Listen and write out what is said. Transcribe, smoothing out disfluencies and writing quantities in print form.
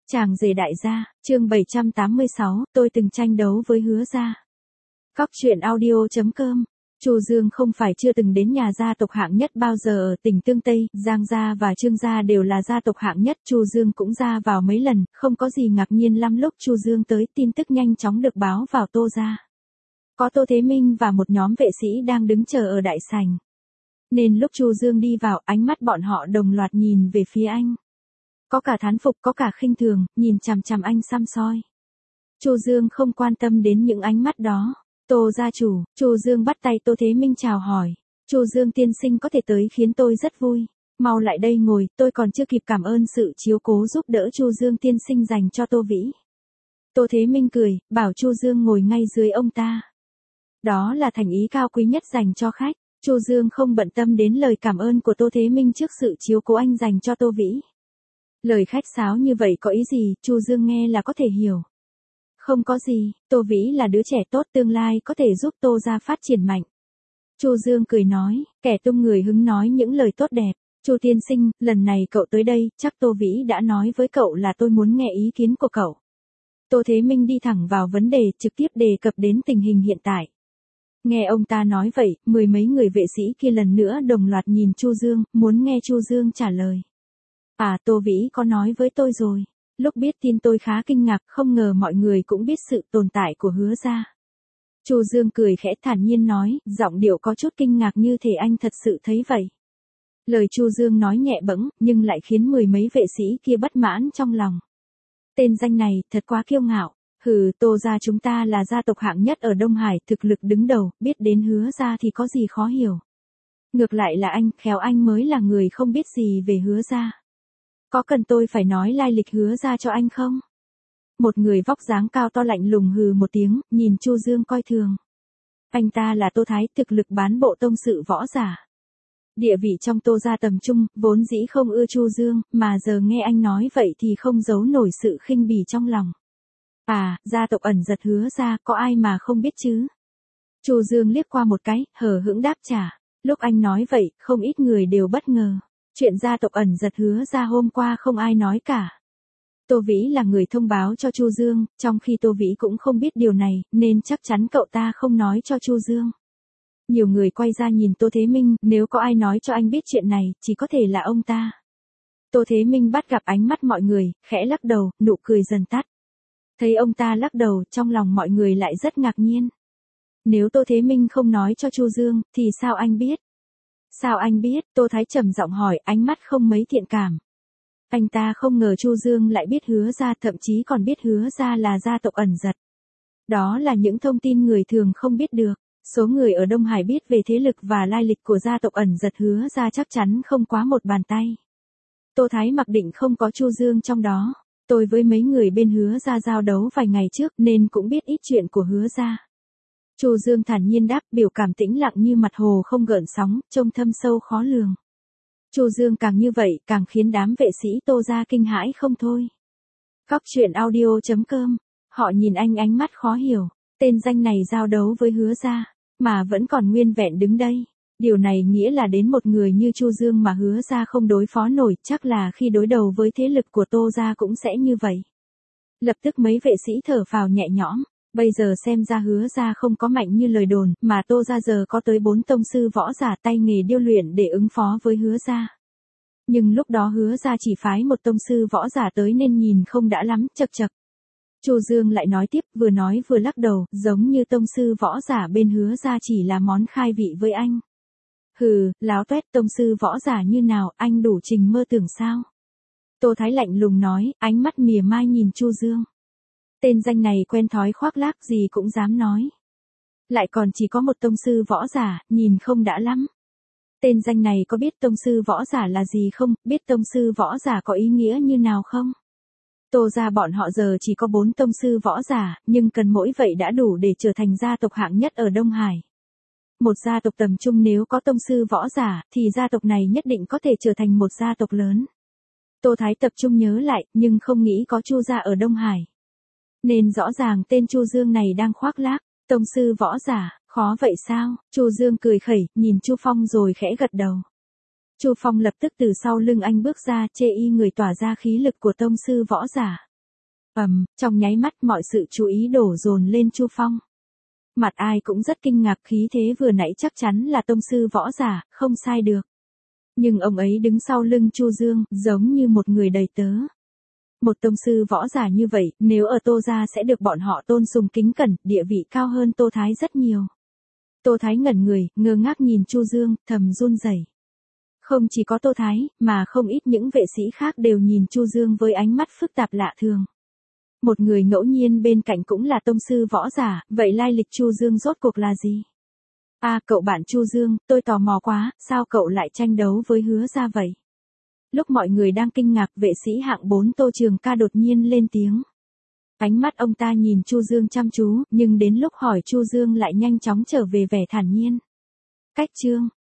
Chàng rể đại gia, chương 786, tôi từng tranh đấu với Hứa gia. Góc truyện audio.com. Chu Dương không phải chưa từng đến nhà gia tộc hạng nhất bao giờ ở tỉnh Tương Tây, Giang gia và Trương gia đều là gia tộc hạng nhất, Chu Dương cũng ra vào mấy lần, không có gì ngạc nhiên lắm. Lúc Chu Dương tới, tin tức nhanh chóng được báo vào Tô gia. Có Tô Thế Minh và một nhóm vệ sĩ đang đứng chờ ở đại sảnh. Nên lúc Chu Dương đi vào, ánh mắt bọn họ đồng loạt nhìn về phía anh. Có cả thán phục, có cả khinh thường, nhìn chằm chằm anh săm soi. Chu Dương không quan tâm đến những ánh mắt đó. Tô gia chủ, Chu Dương bắt tay Tô Thế Minh chào hỏi. Chu Dương tiên sinh có thể tới khiến tôi rất vui. Mau lại đây ngồi, tôi còn chưa kịp cảm ơn sự chiếu cố giúp đỡ Chu Dương tiên sinh dành cho Tô Vĩ. Tô Thế Minh cười, bảo Chu Dương ngồi ngay dưới ông ta. Đó là thành ý cao quý nhất dành cho khách. Chu Dương không bận tâm đến lời cảm ơn của Tô Thế Minh trước sự chiếu cố anh dành cho Tô Vĩ. Lời khách sáo như vậy có ý gì, Chu Dương nghe là có thể hiểu. Không có gì, Tô Vĩ là đứa trẻ tốt, tương lai có thể giúp Tô gia phát triển mạnh. Chu Dương cười nói, kẻ tung người hứng nói những lời tốt đẹp. Chu tiên sinh, lần này cậu tới đây, chắc Tô Vĩ đã nói với cậu là tôi muốn nghe ý kiến của cậu. Tô Thế Minh đi thẳng vào vấn đề, trực tiếp đề cập đến tình hình hiện tại. Nghe ông ta nói vậy, mười mấy người vệ sĩ kia lần nữa đồng loạt nhìn Chu Dương, muốn nghe Chu Dương trả lời. À, Tô Vĩ có nói với tôi rồi. Lúc biết tin tôi khá kinh ngạc, không ngờ mọi người cũng biết sự tồn tại của Hứa gia. Chu Dương cười khẽ thản nhiên nói, giọng điệu có chút kinh ngạc như thể anh thật sự thấy vậy. Lời Chu Dương nói nhẹ bẫng, nhưng lại khiến mười mấy vệ sĩ kia bất mãn trong lòng. Tên danh này, thật quá kiêu ngạo. Hừ, Tô gia chúng ta là gia tộc hạng nhất ở Đông Hải, thực lực đứng đầu, biết đến Hứa gia thì có gì khó hiểu. Ngược lại là anh, khéo anh mới là người không biết gì về Hứa gia. Có cần tôi phải nói lai lịch Hứa gia cho anh không? Một người vóc dáng cao to lạnh lùng hừ một tiếng, nhìn Chu Dương coi thường. Anh ta là Tô Thái, thực lực bán bộ tông sự võ giả. Địa vị trong Tô gia tầm trung, vốn dĩ không ưa Chu Dương, mà giờ nghe anh nói vậy thì không giấu nổi sự khinh bỉ trong lòng. À, gia tộc ẩn giật Hứa gia, có ai mà không biết chứ? Chu Dương liếc qua một cái, hờ hững đáp trả. Lúc anh nói vậy, không ít người đều bất ngờ. Chuyện gia tộc ẩn giật Hứa gia hôm qua không ai nói cả. Tô Vĩ là người thông báo cho Chu Dương, trong khi Tô Vĩ cũng không biết điều này, nên chắc chắn cậu ta không nói cho Chu Dương. Nhiều người quay ra nhìn Tô Thế Minh, nếu có ai nói cho anh biết chuyện này, chỉ có thể là ông ta. Tô Thế Minh bắt gặp ánh mắt mọi người, khẽ lắc đầu, nụ cười dần tắt. Thấy ông ta lắc đầu, trong lòng mọi người lại rất ngạc nhiên. Nếu Tô Thế Minh không nói cho Chu Dương, thì sao anh biết? Sao anh biết? Tô Thái trầm giọng hỏi, ánh mắt không mấy thiện cảm. Anh ta không ngờ Chu Dương lại biết Hứa gia, thậm chí còn biết Hứa gia là gia tộc ẩn giật. Đó là những thông tin người thường không biết được. Số người ở Đông Hải biết về thế lực và lai lịch của gia tộc ẩn giật Hứa gia chắc chắn không quá một bàn tay. Tô Thái mặc định không có Chu Dương trong đó. Tôi với mấy người bên Hứa gia giao đấu vài ngày trước nên cũng biết ít chuyện của Hứa gia. Chu Dương thản nhiên đáp, biểu cảm tĩnh lặng như mặt hồ không gợn sóng, trông thâm sâu khó lường. Chu Dương càng như vậy, càng khiến đám vệ sĩ Tô gia kinh hãi không thôi. Góc truyện audio.com. Họ nhìn anh ánh mắt khó hiểu. Tên danh này giao đấu với Hứa gia, mà vẫn còn nguyên vẹn đứng đây. Điều này nghĩa là đến một người như Chu Dương mà Hứa gia không đối phó nổi, chắc là khi đối đầu với thế lực của Tô gia cũng sẽ như vậy. Lập tức mấy vệ sĩ thở phào nhẹ nhõm. Bây giờ xem ra Hứa gia không có mạnh như lời đồn, mà Tô gia giờ có tới 4 tông sư võ giả tay nghề điêu luyện để ứng phó với Hứa gia. Nhưng lúc đó Hứa gia chỉ phái một tông sư võ giả tới nên nhìn không đã lắm, chậc chậc. Chu Dương lại nói tiếp, vừa nói vừa lắc đầu, giống như tông sư võ giả bên Hứa gia chỉ là món khai vị với anh. Hừ, láo toét, tông sư võ giả như nào, anh đủ trình mơ tưởng sao? Tô Thái lạnh lùng nói, ánh mắt mỉa mai nhìn Chu Dương. Tên danh này quen thói khoác lác gì cũng dám nói. Lại còn chỉ có một tông sư võ giả, nhìn không đã lắm. Tên danh này có biết tông sư võ giả là gì không, biết tông sư võ giả có ý nghĩa như nào không? Tô gia bọn họ giờ chỉ có 4 tông sư võ giả, nhưng cần mỗi vậy đã đủ để trở thành gia tộc hạng nhất ở Đông Hải. Một gia tộc tầm trung nếu có tông sư võ giả, thì gia tộc này nhất định có thể trở thành một gia tộc lớn. Tô Thái tập trung nhớ lại, nhưng không nghĩ có Chu gia ở Đông Hải. Nên rõ ràng tên Chu Dương này đang khoác lác, tông sư võ giả, khó vậy sao? Chu Dương cười khẩy, nhìn Chu Phong rồi khẽ gật đầu. Chu Phong lập tức từ sau lưng anh bước ra, chê y người tỏa ra khí lực của tông sư võ giả. Trong nháy mắt mọi sự chú ý đổ dồn lên Chu Phong. Mặt ai cũng rất kinh ngạc, khí thế vừa nãy chắc chắn là tông sư võ giả, không sai được. Nhưng ông ấy đứng sau lưng Chu Dương, giống như một người đầy tớ. Một tông sư võ giả như vậy, nếu ở Tô gia sẽ được bọn họ tôn sùng kính cẩn, địa vị cao hơn Tô Thái rất nhiều. Tô Thái ngẩn người, ngơ ngác nhìn Chu Dương, thầm run rẩy. Không chỉ có Tô Thái, mà không ít những vệ sĩ khác đều nhìn Chu Dương với ánh mắt phức tạp lạ thường. Một người ngẫu nhiên bên cạnh cũng là tông sư võ giả, vậy lai lịch Chu Dương rốt cuộc là gì? Cậu bạn Chu Dương, tôi tò mò quá, sao cậu lại tranh đấu với Hứa Gia vậy? Lúc mọi người đang kinh ngạc, vệ sĩ hạng 4 Tô Trường Ca đột nhiên lên tiếng. Ánh mắt ông ta nhìn Chu Dương chăm chú, nhưng đến lúc hỏi Chu Dương lại nhanh chóng trở về vẻ thản nhiên. Cách Trương,